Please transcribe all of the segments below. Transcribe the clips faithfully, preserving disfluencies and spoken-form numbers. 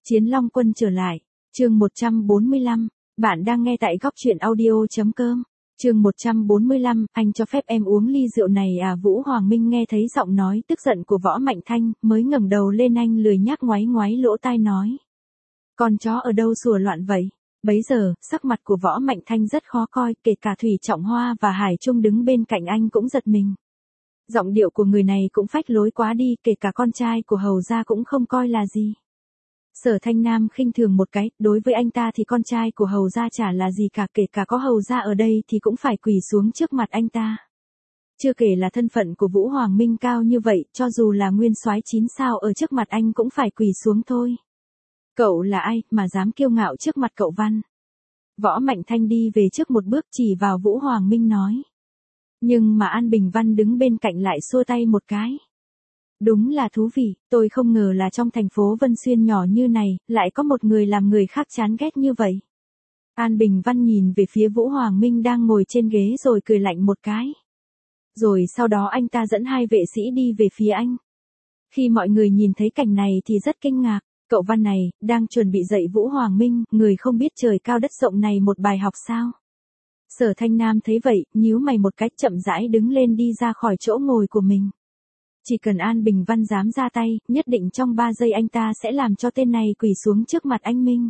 Chiến Long Quân trở lại, chương một trăm bốn mươi lăm, bạn đang nghe tại góc truyện audio.com, chương một trăm bốn mươi lăm, anh cho phép em uống ly rượu này à? Vũ Hoàng Minh nghe thấy giọng nói tức giận của Võ Mạnh Thanh, mới ngẩng đầu lên, anh lười nhác ngoáy ngoáy lỗ tai nói. Con chó ở đâu sủa loạn vậy? Bấy giờ, sắc mặt của Võ Mạnh Thanh rất khó coi, kể cả Thủy Trọng Hoa và Hải Trung đứng bên cạnh anh cũng giật mình. Giọng điệu của người này cũng phách lối quá đi, kể cả con trai của hầu gia cũng không coi là gì. Sở Thanh Nam khinh thường một cái, đối với anh ta thì con trai của hầu gia chả là gì cả, kể cả có hầu gia ở đây thì cũng phải quỳ xuống trước mặt anh ta. Chưa kể là thân phận của Vũ Hoàng Minh cao như vậy, cho dù là nguyên soái chín sao ở trước mặt anh cũng phải quỳ xuống thôi. Cậu là ai mà dám kiêu ngạo trước mặt cậu Văn? Võ Mạnh Thanh đi về trước một bước chỉ vào Vũ Hoàng Minh nói. Nhưng mà An Bình Văn đứng bên cạnh lại xua tay một cái. Đúng là thú vị, tôi không ngờ là trong thành phố Vân Xuyên nhỏ như này, lại có một người làm người khác chán ghét như vậy. An Bình Văn nhìn về phía Vũ Hoàng Minh đang ngồi trên ghế rồi cười lạnh một cái. Rồi sau đó anh ta dẫn hai vệ sĩ đi về phía anh. Khi mọi người nhìn thấy cảnh này thì rất kinh ngạc, cậu Văn này, đang chuẩn bị dạy Vũ Hoàng Minh, người không biết trời cao đất rộng này một bài học sao? Sở Thanh Nam thấy vậy, nhíu mày một cách chậm rãi đứng lên đi ra khỏi chỗ ngồi của mình. Chỉ cần An Bình Văn dám ra tay, nhất định trong ba giây anh ta sẽ làm cho tên này quỳ xuống trước mặt anh Minh.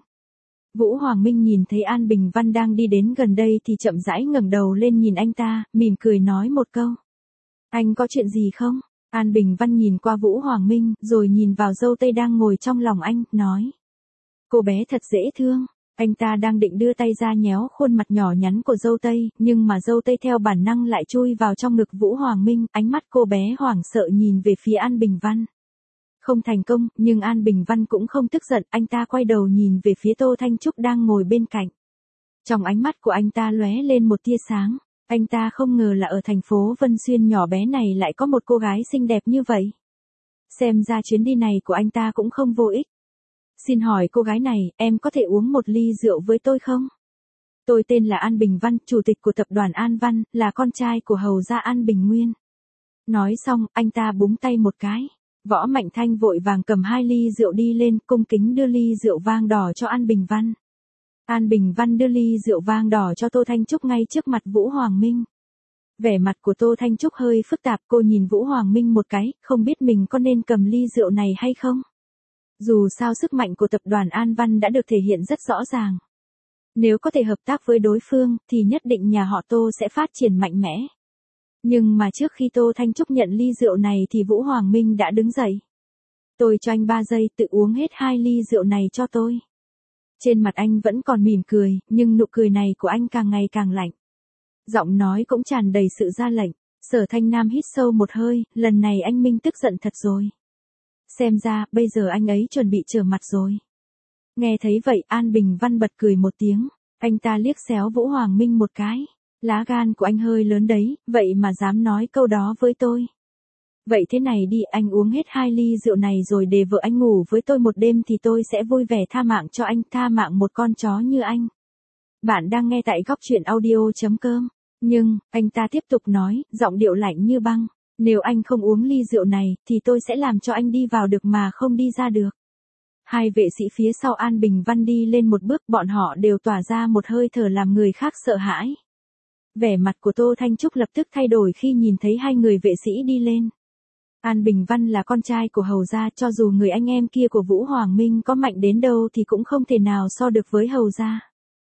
Vũ Hoàng Minh nhìn thấy An Bình Văn đang đi đến gần đây thì chậm rãi ngẩng đầu lên nhìn anh ta, mỉm cười nói một câu. Anh có chuyện gì không? An Bình Văn nhìn qua Vũ Hoàng Minh, rồi nhìn vào dâu tây đang ngồi trong lòng anh, nói. Cô bé thật dễ thương. Anh ta đang định đưa tay ra nhéo khuôn mặt nhỏ nhắn của dâu tây, nhưng mà dâu tây theo bản năng lại chui vào trong ngực Vũ Hoàng Minh, ánh mắt cô bé hoảng sợ nhìn về phía An Bình Văn. Không thành công, nhưng An Bình Văn cũng không tức giận, anh ta quay đầu nhìn về phía Tô Thanh Trúc đang ngồi bên cạnh. Trong ánh mắt của anh ta lóe lên một tia sáng, anh ta không ngờ là ở thành phố Vân Xuyên nhỏ bé này lại có một cô gái xinh đẹp như vậy. Xem ra chuyến đi này của anh ta cũng không vô ích. Xin hỏi cô gái này, em có thể uống một ly rượu với tôi không? Tôi tên là An Bình Văn, chủ tịch của tập đoàn An Văn, là con trai của hầu gia An Bình Nguyên. Nói xong, anh ta búng tay một cái. Võ Mạnh Thanh vội vàng cầm hai ly rượu đi lên, cung kính đưa ly rượu vang đỏ cho An Bình Văn. An Bình Văn đưa ly rượu vang đỏ cho Tô Thanh Trúc ngay trước mặt Vũ Hoàng Minh. Vẻ mặt của Tô Thanh Trúc hơi phức tạp, cô nhìn Vũ Hoàng Minh một cái, không biết mình có nên cầm ly rượu này hay không? Dù sao sức mạnh của tập đoàn An Văn đã được thể hiện rất rõ ràng. Nếu có thể hợp tác với đối phương, thì nhất định nhà họ Tô sẽ phát triển mạnh mẽ. Nhưng mà trước khi Tô Thanh Trúc nhận ly rượu này thì Vũ Hoàng Minh đã đứng dậy. Tôi cho anh ba giây tự uống hết hai ly rượu này cho tôi. Trên mặt anh vẫn còn mỉm cười, nhưng nụ cười này của anh càng ngày càng lạnh. Giọng nói cũng tràn đầy sự ra lệnh. Sở Thanh Nam hít sâu một hơi, lần này anh Minh tức giận thật rồi. Xem ra, bây giờ anh ấy chuẩn bị trở mặt rồi. Nghe thấy vậy, An Bình Văn bật cười một tiếng. Anh ta liếc xéo Vũ Hoàng Minh một cái. Lá gan của anh hơi lớn đấy, vậy mà dám nói câu đó với tôi. Vậy thế này đi, anh uống hết hai ly rượu này rồi để vợ anh ngủ với tôi một đêm thì tôi sẽ vui vẻ tha mạng cho anh, tha mạng một con chó như anh. Bạn đang nghe tại góc truyện audio.com. Nhưng, anh ta tiếp tục nói, giọng điệu lạnh như băng. Nếu anh không uống ly rượu này, thì tôi sẽ làm cho anh đi vào được mà không đi ra được. Hai vệ sĩ phía sau An Bình Văn đi lên một bước, bọn họ đều tỏa ra một hơi thở làm người khác sợ hãi. Vẻ mặt của Tô Thanh Trúc lập tức thay đổi khi nhìn thấy hai người vệ sĩ đi lên. An Bình Văn là con trai của hầu gia, cho dù người anh em kia của Vũ Hoàng Minh có mạnh đến đâu thì cũng không thể nào so được với hầu gia.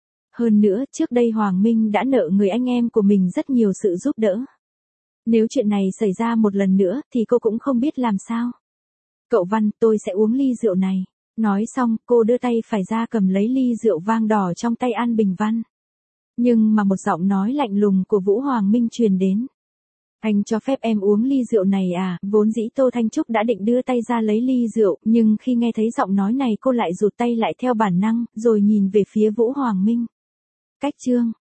Hơn nữa, trước đây Hoàng Minh đã nợ người anh em của mình rất nhiều sự giúp đỡ. Nếu chuyện này xảy ra một lần nữa thì cô cũng không biết làm sao. Cậu Văn, tôi sẽ uống ly rượu này. Nói xong, cô đưa tay phải ra cầm lấy ly rượu vang đỏ trong tay An Bình Văn. Nhưng mà một giọng nói lạnh lùng của Vũ Hoàng Minh truyền đến. Anh cho phép em uống ly rượu này à? Vốn dĩ Tô Thanh Trúc đã định đưa tay ra lấy ly rượu, nhưng khi nghe thấy giọng nói này cô lại rụt tay lại theo bản năng, rồi nhìn về phía Vũ Hoàng Minh. Cách chương.